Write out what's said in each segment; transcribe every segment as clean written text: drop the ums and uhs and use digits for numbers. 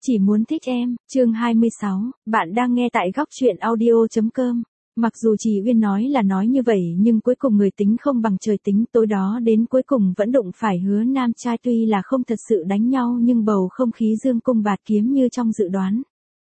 Chỉ muốn thích em, chương 26, bạn đang nghe tại góc truyện audio.com. Mặc dù chị Uyên nói là nói như vậy nhưng cuối cùng người tính không bằng trời tính, tối đó đến cuối cùng vẫn đụng phải Hứa Nam trai, tuy là không thật sự đánh nhau nhưng bầu không khí dương cung bạt kiếm như trong dự đoán.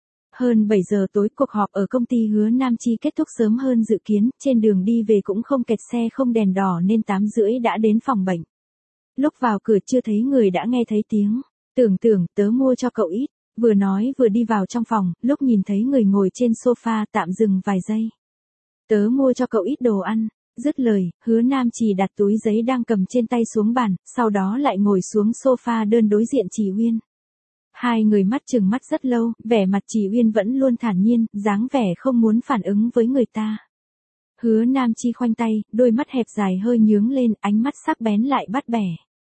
Hơn 7 giờ tối cuộc họp ở công ty Hứa Nam Chi kết thúc sớm hơn dự kiến, trên đường đi về cũng không kẹt xe không đèn đỏ nên 8 rưỡi đã đến phòng bệnh. Lúc vào cửa chưa thấy người đã nghe thấy tiếng, tưởng tớ mua cho cậu ít. Vừa nói vừa đi vào trong phòng, lúc nhìn thấy người ngồi trên sofa tạm dừng vài giây. Tớ mua cho cậu ít đồ ăn, dứt lời, Hứa Nam chỉ đặt túi giấy đang cầm trên tay xuống bàn, sau đó lại ngồi xuống sofa đơn đối diện chị Uyên. Hai người mắt chừng mắt rất lâu, vẻ mặt chị Uyên vẫn luôn thản nhiên, dáng vẻ không muốn phản ứng với người ta. Hứa Nam Chi khoanh tay, đôi mắt hẹp dài hơi nhướng lên, ánh mắt sắc bén lại bắt bẻ.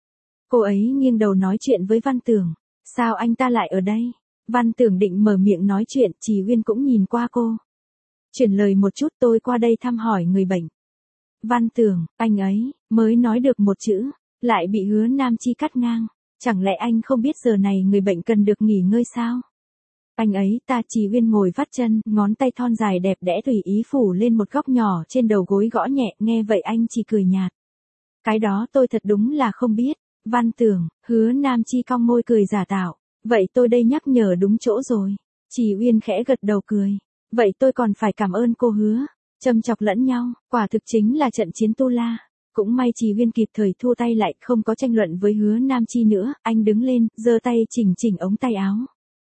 Cô ấy nghiêng đầu nói chuyện với Văn Tưởng. Sao anh ta lại ở đây? Văn Tưởng định mở miệng nói chuyện, chị Uyên cũng nhìn qua cô. Chuyển lời một chút, tôi qua đây thăm hỏi người bệnh. Văn Tưởng, anh ấy, mới nói được một chữ, lại bị Hứa Nam Chi cắt ngang. Chẳng lẽ anh không biết giờ này người bệnh cần được nghỉ ngơi sao? Anh ấy ta, chị Uyên ngồi vắt chân, ngón tay thon dài đẹp đẽ tùy ý phủ lên một góc nhỏ trên đầu gối gõ nhẹ, nghe vậy anh chỉ cười nhạt. Cái đó tôi thật đúng là không biết. Văn Tưởng, Hứa Nam Chi cong môi cười giả tạo. Vậy tôi đây nhắc nhở đúng chỗ rồi. Chị Uyên khẽ gật đầu cười. Vậy tôi còn phải cảm ơn cô Hứa. Châm chọc lẫn nhau, quả thực chính là trận chiến tu la. Cũng may chị Uyên kịp thời thua tay lại, không có tranh luận với Hứa Nam Chi nữa. Anh đứng lên, giơ tay chỉnh ống tay áo.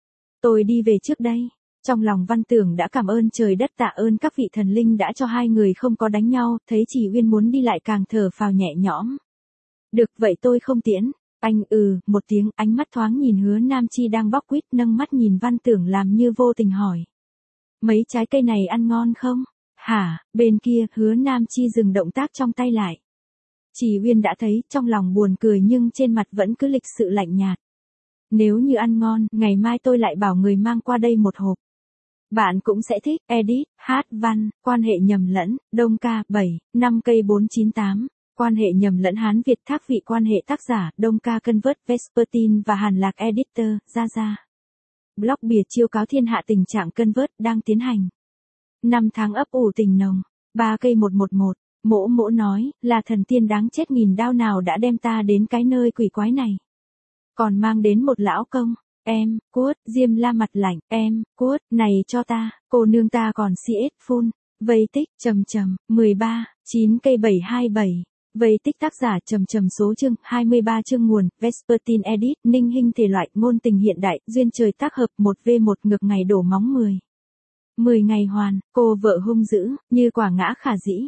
Tôi đi về trước đây. Trong lòng Văn Tưởng đã cảm ơn trời đất, tạ ơn các vị thần linh đã cho hai người không có đánh nhau. Thấy chị Uyên muốn đi lại càng thở phào nhẹ nhõm. Được, vậy tôi không tiễn. Anh một tiếng, ánh mắt thoáng nhìn Hứa Nam Chi đang bóc quýt, nâng mắt nhìn Văn Tưởng làm như vô tình hỏi. Mấy trái cây này ăn ngon không? Hả? Bên kia, Hứa Nam Chi dừng động tác trong tay lại. Chị Uyên đã thấy, trong lòng buồn cười nhưng trên mặt vẫn cứ lịch sự lạnh nhạt. Nếu như ăn ngon, ngày mai tôi lại bảo người mang qua đây một hộp. Bạn cũng sẽ thích. Edit, hát văn, quan hệ nhầm lẫn, Đông Ca, 7, 5 cây 498. Quan hệ nhầm lẫn Hán Việt thác vị, quan hệ tác giả, Đông Ca Convert, Vespertine và Hàn Lạc Editor, Ra. Blog bìa chiêu cáo thiên hạ tình trạng Convert đang tiến hành. 5 tháng ấp ủ tình nồng. 3 cây 111. Mỗ nói, là thần tiên đáng chết nghìn đao nào đã đem ta đến cái nơi quỷ quái này. Còn mang đến một lão công. Em, cuốt, Diêm La mặt lạnh, em, cuốt, này cho ta, cô nương ta còn CS full. Vây tích, 13, 9 cây 727. Vây tích tác giả, số chương, 23 chương nguồn, Vespertine Edit, Ninh Hinh thể loại, ngôn tình hiện đại, duyên trời tác hợp, 1v1 ngược ngày đổ móng 10. 10 ngày hoàn, cô vợ hung dữ, như quả ngã khả dĩ.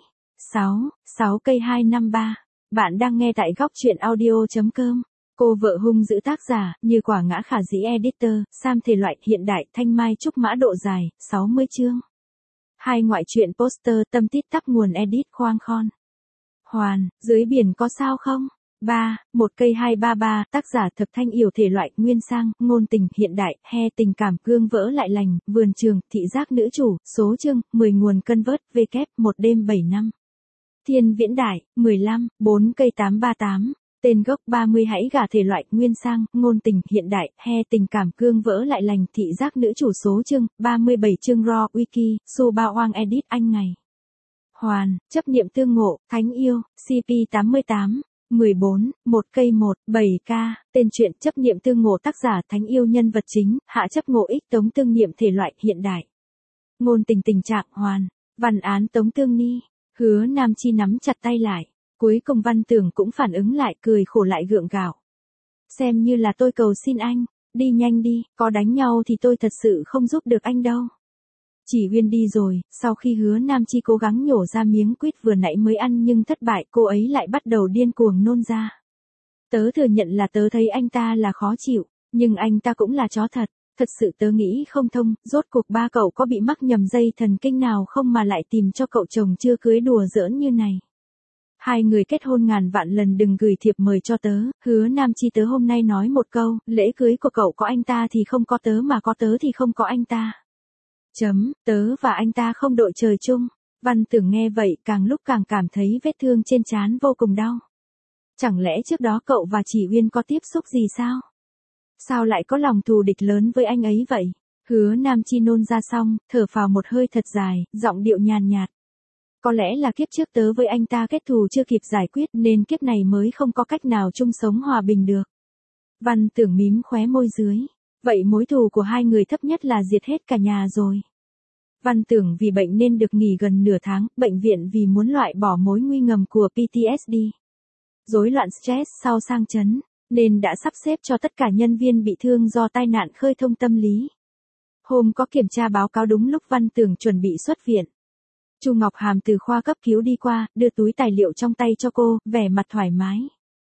6 cây 253. Bạn đang nghe tại góc truyện audio.com. Cô vợ hung dữ tác giả, như quả ngã khả dĩ editor, Sam thể loại, hiện đại, thanh mai trúc mã độ dài, 60 chương. 2 ngoại truyện poster, tâm tít tắp nguồn edit khoang khon. Hoàn, dưới biển có sao không? 1 cây 233, tác giả Thập Thanh Yểu thể loại, nguyên sang, ngôn tình, hiện đại, he tình cảm, gương vỡ lại lành, vườn trường, thị giác nữ chủ, số chương, 10 nguồn Convert, W, 1 đêm 7 năm. Thiên Viễn Đại, 15, 4 cây 838. Tên gốc 30 hãy gả thể loại, nguyên sang, ngôn tình, hiện đại, he tình cảm, gương vỡ lại lành, thị giác nữ chủ, số chương, 37 chương raw, wiki, su ba oang edit anh ngày. Hoàn, chấp niệm tương ngộ, thánh yêu, CP 88, 14, 1 cây 7K, tên truyện chấp niệm tương ngộ tác giả thánh yêu nhân vật chính, hạ chấp ngộ ích tống tương niệm thể loại, hiện đại. Ngôn tình tình trạng, hoàn, văn án tống tương ni. Hứa Nam Chi nắm chặt tay lại. Cuối cùng Văn Tưởng cũng phản ứng lại, cười khổ lại gượng gạo. Xem như là tôi cầu xin anh, đi nhanh đi, có đánh nhau thì tôi thật sự không giúp được anh đâu. Chỉ Uyên đi rồi, sau khi Hứa Nam Chi cố gắng nhổ ra miếng quýt vừa nãy mới ăn nhưng thất bại, cô ấy lại bắt đầu điên cuồng nôn ra. Tớ thừa nhận là tớ thấy anh ta là khó chịu, nhưng anh ta cũng là chó thật. Thật sự tớ nghĩ không thông, rốt cuộc ba cậu có bị mắc nhầm dây thần kinh nào không mà lại tìm cho cậu chồng chưa cưới đùa giỡn như này. Hai người kết hôn ngàn vạn lần đừng gửi thiệp mời cho tớ, Hứa Nam Chi tớ hôm nay nói một câu, lễ cưới của cậu có anh ta thì không có tớ mà có tớ thì không có anh ta. Tớ và anh ta không đội trời chung. Văn Tưởng nghe vậy càng lúc càng cảm thấy vết thương trên trán vô cùng đau. Chẳng lẽ trước đó cậu và chị Uyên có tiếp xúc gì sao? Sao lại có lòng thù địch lớn với anh ấy vậy? Hứa Nam Chi nôn ra xong, thở phào một hơi thật dài, giọng điệu nhàn nhạt. Có lẽ là kiếp trước tớ với anh ta kết thù chưa kịp giải quyết nên kiếp này mới không có cách nào chung sống hòa bình được. Văn Tưởng mím khóe môi dưới. Vậy mối thù của hai người thấp nhất là diệt hết cả nhà rồi. Văn Tưởng vì bệnh nên được nghỉ gần nửa tháng, bệnh viện vì muốn loại bỏ mối nguy ngầm của PTSD. Rối loạn stress sau sang chấn, nên đã sắp xếp cho tất cả nhân viên bị thương do tai nạn khơi thông tâm lý. Hôm có kiểm tra báo cáo đúng lúc Văn Tưởng chuẩn bị xuất viện. Chu Ngọc Hàm từ khoa cấp cứu đi qua, đưa túi tài liệu trong tay cho cô, vẻ mặt thoải mái.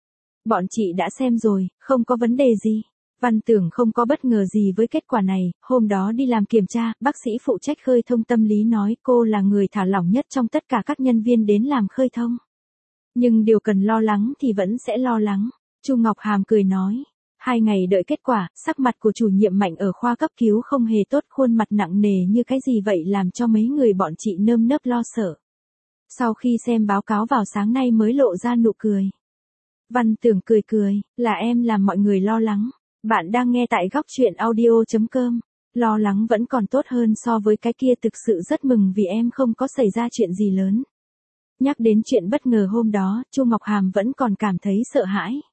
Bọn chị đã xem rồi, không có vấn đề gì. Văn Tưởng không có bất ngờ gì với kết quả này, hôm đó đi làm kiểm tra, bác sĩ phụ trách khơi thông tâm lý nói cô là người thả lỏng nhất trong tất cả các nhân viên đến làm khơi thông. Nhưng điều cần lo lắng thì vẫn sẽ lo lắng. Chu Ngọc Hàm cười nói. 2 ngày đợi kết quả, sắc mặt của chủ nhiệm Mạnh ở khoa cấp cứu không hề tốt, khuôn mặt nặng nề như cái gì vậy làm cho mấy người bọn chị nơm nớp lo sợ. Sau khi xem báo cáo vào sáng nay mới lộ ra nụ cười. Văn Tưởng cười cười, là em làm mọi người lo lắng. Bạn đang nghe tại góc truyện audio.com. Lo lắng vẫn còn tốt hơn so với cái kia, thực sự rất mừng vì em không có xảy ra chuyện gì lớn. Nhắc đến chuyện bất ngờ hôm đó, Chu Ngọc Hàm vẫn còn cảm thấy sợ hãi.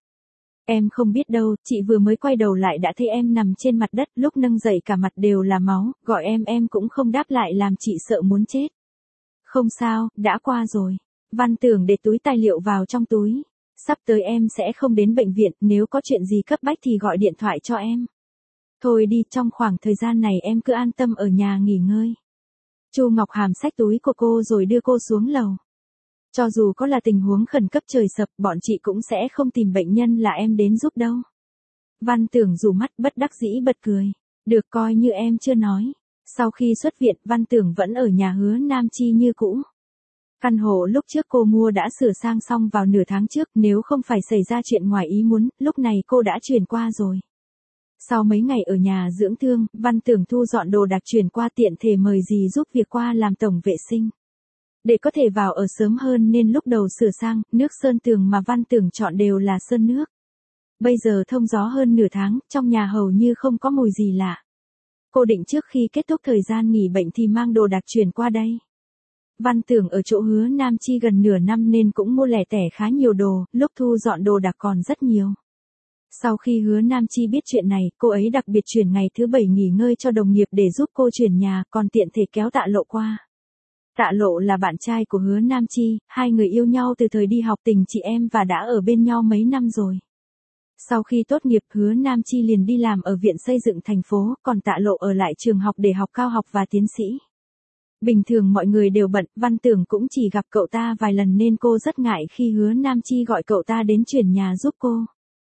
Em không biết đâu, chị vừa mới quay đầu lại đã thấy em nằm trên mặt đất, lúc nâng dậy cả mặt đều là máu, gọi em cũng không đáp lại làm chị sợ muốn chết. Không sao, đã qua rồi. Văn Tưởng để túi tài liệu vào trong túi. Sắp tới em sẽ không đến bệnh viện, nếu có chuyện gì cấp bách thì gọi điện thoại cho em. Thôi đi, trong khoảng thời gian này em cứ an tâm ở nhà nghỉ ngơi. Chu Ngọc Hàm xách túi của cô rồi đưa cô xuống lầu. Cho dù có là tình huống khẩn cấp trời sập, bọn chị cũng sẽ không tìm bệnh nhân là em đến giúp đâu. Văn Tưởng rủ mắt bất đắc dĩ bật cười. Được, coi như em chưa nói. Sau khi xuất viện, Văn Tưởng vẫn ở nhà Hứa Nam Chi như cũ. Căn hộ lúc trước cô mua đã sửa sang xong vào nửa tháng trước, nếu không phải xảy ra chuyện ngoài ý muốn, lúc này cô đã chuyển qua rồi. Sau mấy ngày ở nhà dưỡng thương, Văn Tưởng thu dọn đồ đạc chuyển qua, tiện thể mời dì giúp việc qua làm tổng vệ sinh. Để có thể vào ở sớm hơn nên lúc đầu sửa sang, nước sơn tường mà Văn Tưởng chọn đều là sơn nước. Bây giờ thông gió hơn nửa tháng, trong nhà hầu như không có mùi gì lạ. Cô định trước khi kết thúc thời gian nghỉ bệnh thì mang đồ đạc chuyển qua đây. Văn Tưởng ở chỗ Hứa Nam Chi gần nửa năm nên cũng mua lẻ tẻ khá nhiều đồ, lúc thu dọn đồ đạc còn rất nhiều. Sau khi Hứa Nam Chi biết chuyện này, cô ấy đặc biệt chuyển ngày thứ 7 nghỉ ngơi cho đồng nghiệp để giúp cô chuyển nhà, còn tiện thể kéo Tạ Lộ qua. Tạ Lộ là bạn trai của Hứa Nam Chi, hai người yêu nhau từ thời đi học tình chị em và đã ở bên nhau mấy năm rồi. Sau khi tốt nghiệp, Hứa Nam Chi liền đi làm ở viện xây dựng thành phố, còn Tạ Lộ ở lại trường học để học cao học và tiến sĩ. Bình thường mọi người đều bận, Văn Tưởng cũng chỉ gặp cậu ta vài lần nên cô rất ngại khi Hứa Nam Chi gọi cậu ta đến chuyển nhà giúp cô.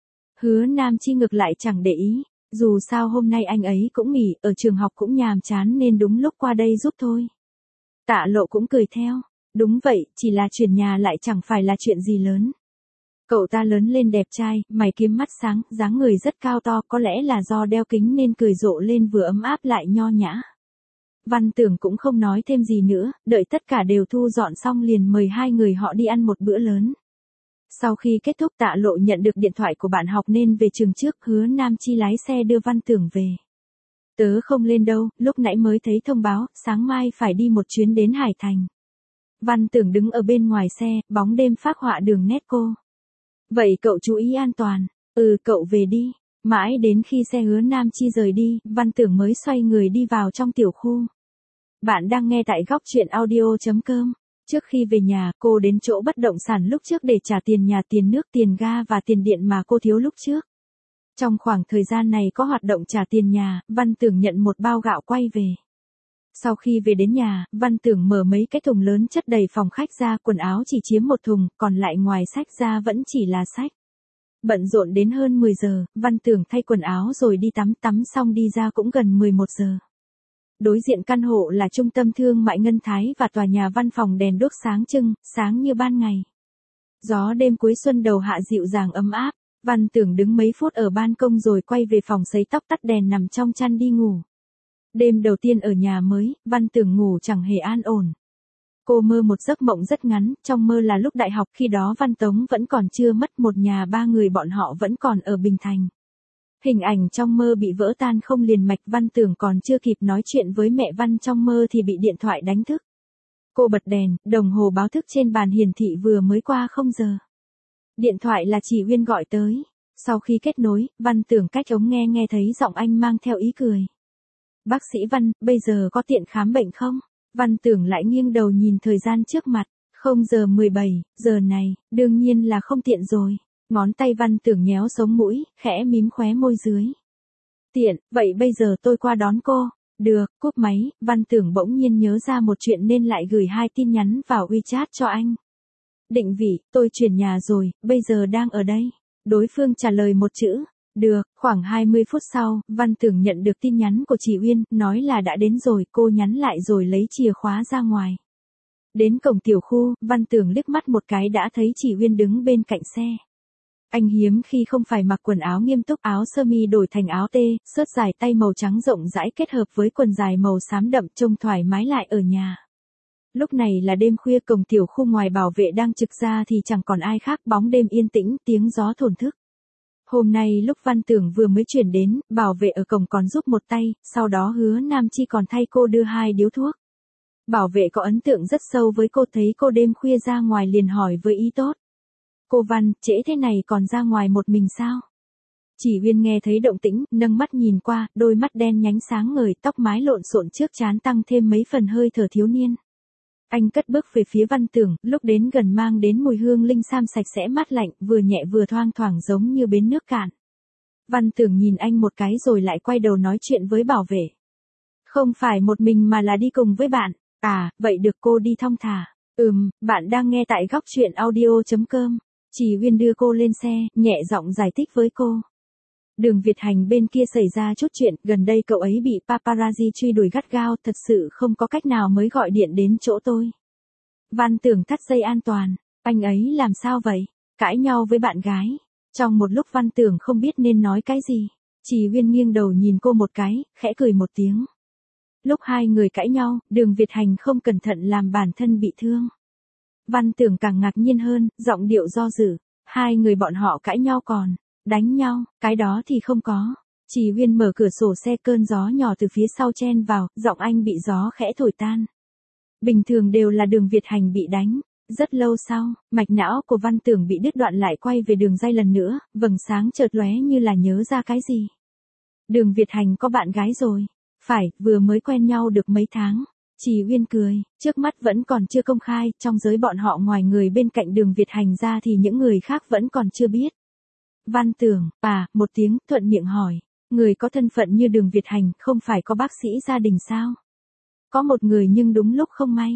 Hứa Nam Chi ngược lại chẳng để ý, dù sao hôm nay anh ấy cũng nghỉ, ở trường học cũng nhàm chán nên đúng lúc qua đây giúp thôi. Tạ Lộ cũng cười theo, đúng vậy, chỉ là chuyển nhà lại chẳng phải là chuyện gì lớn. Cậu ta lớn lên đẹp trai, mày kiếm mắt sáng, dáng người rất cao to, có lẽ là do đeo kính nên cười rộ lên vừa ấm áp lại nho nhã. Văn Tưởng cũng không nói thêm gì nữa, đợi tất cả đều thu dọn xong liền mời hai người họ đi ăn một bữa lớn. Sau khi kết thúc, Tạ Lộ nhận được điện thoại của bạn học nên về trường trước, Hứa Nam Chi lái xe đưa Văn Tưởng về. Tớ không lên đâu, lúc nãy mới thấy thông báo, sáng mai phải đi một chuyến đến Hải Thành. Văn Tưởng đứng ở bên ngoài xe, bóng đêm phác họa đường nét cô. Vậy cậu chú ý an toàn. Cậu về đi. Mãi đến khi xe Hứa Nam Chi rời đi, Văn Tưởng mới xoay người đi vào trong tiểu khu. Bạn đang nghe tại góc truyện audio.com. Trước khi về nhà, cô đến chỗ bất động sản lúc trước để trả tiền nhà, tiền nước, tiền ga và tiền điện mà cô thiếu lúc trước. Trong khoảng thời gian này có hoạt động trả tiền nhà, Văn Tưởng nhận một bao gạo quay về. Sau khi về đến nhà, Văn Tưởng mở mấy cái thùng lớn chất đầy phòng khách ra, quần áo chỉ chiếm một thùng, còn lại ngoài sách ra vẫn chỉ là sách. Bận rộn đến hơn 10 giờ, Văn Tưởng thay quần áo rồi đi tắm xong đi ra cũng gần 11 giờ. Đối diện căn hộ là trung tâm thương mại Ngân Thái và tòa nhà văn phòng đèn đuốc sáng trưng, sáng như ban ngày. Gió đêm cuối xuân đầu hạ dịu dàng ấm áp, Văn Tưởng đứng mấy phút ở ban công rồi quay về phòng sấy tóc, tắt đèn nằm trong chăn đi ngủ. Đêm đầu tiên ở nhà mới, Văn Tưởng ngủ chẳng hề an ổn. Cô mơ một giấc mộng rất ngắn, trong mơ là lúc đại học, khi đó Văn Tống vẫn còn chưa mất, một nhà ba người bọn họ vẫn còn ở Bình Thành. Hình ảnh trong mơ bị vỡ tan không liền mạch, Văn Tưởng còn chưa kịp nói chuyện với mẹ Văn trong mơ thì bị điện thoại đánh thức. Cô bật đèn, đồng hồ báo thức trên bàn hiển thị vừa mới qua 0 giờ. Điện thoại là chị Uyên gọi tới. Sau khi kết nối, Văn Tưởng cách ống nghe thấy giọng anh mang theo ý cười. Bác sĩ Văn, bây giờ có tiện khám bệnh không? Văn Tưởng lại nghiêng đầu nhìn thời gian trước mặt. 0 giờ 17, giờ này, đương nhiên là không tiện rồi. Ngón tay Văn Tưởng nhéo sống mũi, khẽ mím khóe môi dưới. Tiện, vậy bây giờ tôi qua đón cô. Được, cúp máy, Văn Tưởng bỗng nhiên nhớ ra một chuyện nên lại gửi 2 tin nhắn vào WeChat cho anh. Định vị, tôi chuyển nhà rồi, bây giờ đang ở đây. Đối phương trả lời một chữ. Được, khoảng 20 phút sau, Văn Tưởng nhận được tin nhắn của chị Uyên, nói là đã đến rồi, cô nhắn lại rồi lấy chìa khóa ra ngoài. Đến cổng tiểu khu, Văn Tưởng liếc mắt một cái đã thấy chị Uyên đứng bên cạnh xe. Anh hiếm khi không phải mặc quần áo nghiêm túc, áo sơ mi đổi thành áo tê, xớt dài tay màu trắng rộng rãi kết hợp với quần dài màu xám đậm trông thoải mái lại ở nhà. Lúc này là đêm khuya, cổng tiểu khu ngoài bảo vệ đang trực ra thì chẳng còn ai khác, bóng đêm yên tĩnh, tiếng gió thổn thức. Hôm nay lúc Văn Tưởng vừa mới chuyển đến, bảo vệ ở cổng còn giúp một tay, sau đó Hứa Nam Chi còn thay cô đưa 2 điếu thuốc. Bảo vệ có ấn tượng rất sâu với cô, thấy cô đêm khuya ra ngoài liền hỏi với ý tốt. Cô Văn, trễ thế này còn ra ngoài một mình sao? Chỉ Uyên nghe thấy động tĩnh, nâng mắt nhìn qua, đôi mắt đen nhánh sáng ngời, tóc mái lộn xộn trước trán tăng thêm mấy phần hơi thở thiếu niên. Anh cất bước về phía Văn Tưởng, lúc đến gần mang đến mùi hương linh sam sạch sẽ mát lạnh, vừa nhẹ vừa thoang thoảng giống như bến nước cạn. Văn Tưởng nhìn anh một cái rồi lại quay đầu nói chuyện với bảo vệ. Không phải một mình mà là đi cùng với bạn. À, vậy được, cô đi thong thả. Bạn đang nghe tại góc truyện audio.com. Chỉ Uyên đưa cô lên xe, nhẹ giọng giải thích với cô. Đường Việt Hành bên kia xảy ra chút chuyện, gần đây cậu ấy bị paparazzi truy đuổi gắt gao, thật sự không có cách nào mới gọi điện đến chỗ tôi. Văn Tưởng thắt dây an toàn, anh ấy làm sao vậy? Cãi nhau với bạn gái. Trong một lúc Văn Tưởng không biết nên nói cái gì, Chỉ Uyên nghiêng đầu nhìn cô một cái, khẽ cười một tiếng. Lúc 2 người cãi nhau, Đường Việt Hành không cẩn thận làm bản thân bị thương. Văn Tưởng càng ngạc nhiên hơn, giọng điệu do dự. 2 người bọn họ cãi nhau còn đánh nhau, cái đó thì không có. Chỉ Uyên mở cửa sổ xe, cơn gió nhỏ từ phía sau chen vào, giọng anh bị gió khẽ thổi tan. Bình thường đều là Đường Việt Hành bị đánh. Rất lâu sau, mạch não của Văn Tưởng bị đứt đoạn lại quay về đường dây lần nữa, vầng sáng chợt lóe như là nhớ ra cái gì. Đường Việt Hành có bạn gái rồi. Phải, vừa mới quen nhau được mấy tháng. Chỉ Uyên cười, trước mắt vẫn còn chưa công khai, trong giới bọn họ ngoài người bên cạnh Đường Việt Hành ra thì những người khác vẫn còn chưa biết. Văn Tưởng, một tiếng, thuận miệng hỏi, người có thân phận như Đường Việt Hành, không phải có bác sĩ gia đình sao? Có một người nhưng đúng lúc không may.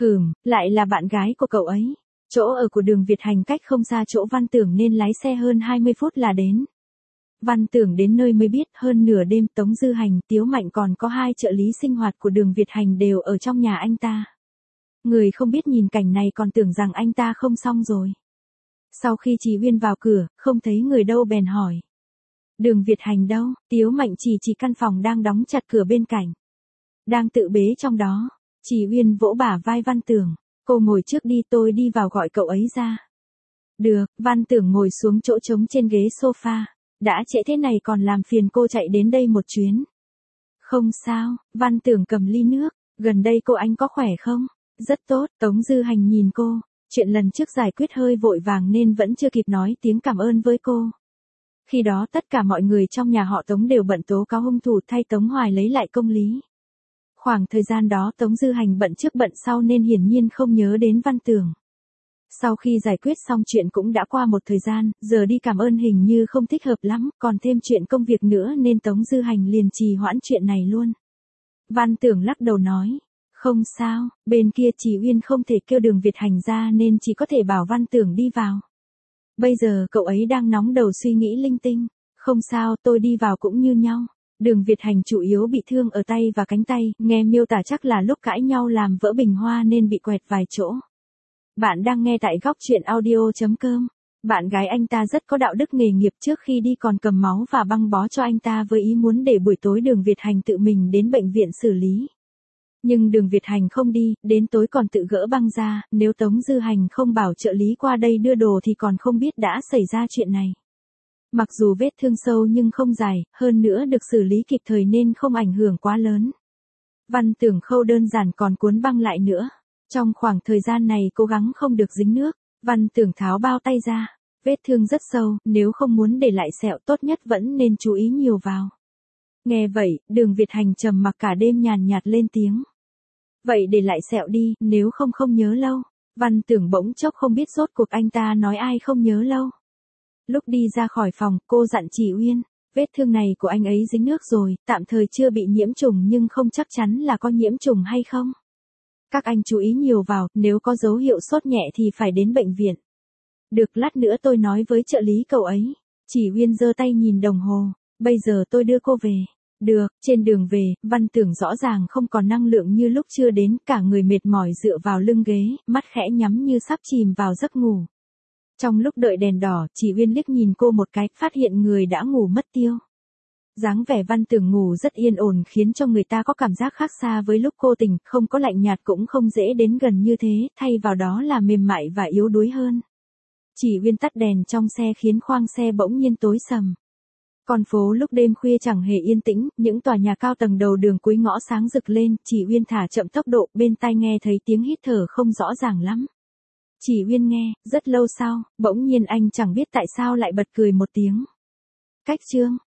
Lại là bạn gái của cậu ấy. Chỗ ở của Đường Việt Hành cách không xa chỗ Văn Tưởng nên lái xe hơn 20 phút là đến. Văn Tưởng đến nơi mới biết, hơn nửa đêm Tống Dư Hành, Tiếu Mạnh còn có 2 trợ lý sinh hoạt của Đường Việt Hành đều ở trong nhà anh ta. Người không biết nhìn cảnh này còn tưởng rằng anh ta không xong rồi. Sau khi Chỉ Uyên vào cửa, không thấy người đâu bèn hỏi. Đường Việt Hành đâu? Tiếu Mạnh chỉ căn phòng đang đóng chặt cửa bên cạnh. Đang tự bế trong đó. Chỉ Uyên vỗ bả vai Văn Tưởng. Cô ngồi trước đi, tôi đi vào gọi cậu ấy ra. Được, Văn Tưởng ngồi xuống chỗ trống trên ghế sofa. Đã trễ thế này còn làm phiền cô chạy đến đây một chuyến. Không sao, Văn Tưởng cầm ly nước. Gần đây cô anh có khỏe không? Rất tốt, Tống Dư Hành nhìn cô. Chuyện lần trước giải quyết hơi vội vàng nên vẫn chưa kịp nói tiếng cảm ơn với cô. Khi đó tất cả mọi người trong nhà họ Tống đều bận tố cáo hung thủ thay Tống Hoài lấy lại công lý. Khoảng thời gian đó Tống Dư Hành bận trước bận sau nên hiển nhiên không nhớ đến Văn Tưởng. Sau khi giải quyết xong chuyện cũng đã qua một thời gian, giờ đi cảm ơn hình như không thích hợp lắm, còn thêm chuyện công việc nữa nên Tống Dư Hành liền trì hoãn chuyện này luôn. Văn Tưởng lắc đầu nói, không sao, bên kia Chỉ Uyên không thể kêu Đường Việt Hành ra nên chỉ có thể bảo Văn Tưởng đi vào. Bây giờ cậu ấy đang nóng đầu suy nghĩ linh tinh, không sao, tôi đi vào cũng như nhau. Đường Việt Hành chủ yếu bị thương ở tay và cánh tay, nghe miêu tả chắc là lúc cãi nhau làm vỡ bình hoa nên bị quẹt vài chỗ. Bạn đang nghe tại góc truyện audio.com. Bạn gái anh ta rất có đạo đức nghề nghiệp, trước khi đi còn cầm máu và băng bó cho anh ta với ý muốn để buổi tối Đường Việt Hành tự mình đến bệnh viện xử lý. Nhưng Đường Việt Hành không đi, đến tối còn tự gỡ băng ra, nếu Tống Dư Hành không bảo trợ lý qua đây đưa đồ thì còn không biết đã xảy ra chuyện này. Mặc dù vết thương sâu nhưng không dài, hơn nữa được xử lý kịp thời nên không ảnh hưởng quá lớn. Văn Tưởng khâu đơn giản còn cuốn băng lại nữa. Trong khoảng thời gian này cố gắng không được dính nước, Văn Tưởng tháo bao tay ra. Vết thương rất sâu, nếu không muốn để lại sẹo tốt nhất vẫn nên chú ý nhiều vào. Nghe vậy, Đường Việt Hành trầm mặc cả đêm nhàn nhạt lên tiếng. Vậy để lại sẹo đi, nếu không không nhớ lâu. Văn Tưởng bỗng chốc không biết rốt cuộc anh ta nói ai không nhớ lâu. Lúc đi ra khỏi phòng, cô dặn chị Uyên, vết thương này của anh ấy dính nước rồi, tạm thời chưa bị nhiễm trùng nhưng không chắc chắn là có nhiễm trùng hay không. Các anh chú ý nhiều vào, nếu có dấu hiệu sốt nhẹ thì phải đến bệnh viện. Được, lát nữa tôi nói với trợ lý cậu ấy. Chỉ Uyên giơ tay nhìn đồng hồ, bây giờ tôi đưa cô về. Được, trên đường về, Văn Tưởng rõ ràng không còn năng lượng như lúc chưa đến, cả người mệt mỏi dựa vào lưng ghế, mắt khẽ nhắm như sắp chìm vào giấc ngủ. Trong lúc đợi đèn đỏ, Chỉ Uyên liếc nhìn cô một cái, phát hiện người đã ngủ mất tiêu. Dáng vẻ Văn Tưởng ngủ rất yên ổn khiến cho người ta có cảm giác khác xa với lúc cô tỉnh, không có lạnh nhạt cũng không dễ đến gần như thế, thay vào đó là mềm mại và yếu đuối hơn. Chỉ Uyên tắt đèn trong xe khiến khoang xe bỗng nhiên tối sầm. Con phố lúc đêm khuya chẳng hề yên tĩnh, những tòa nhà cao tầng đầu đường cuối ngõ sáng rực lên, Chỉ Uyên thả chậm tốc độ, bên tai nghe thấy tiếng hít thở không rõ ràng lắm. Chỉ Uyên nghe, rất lâu sau, bỗng nhiên anh chẳng biết tại sao lại bật cười một tiếng. Cách chương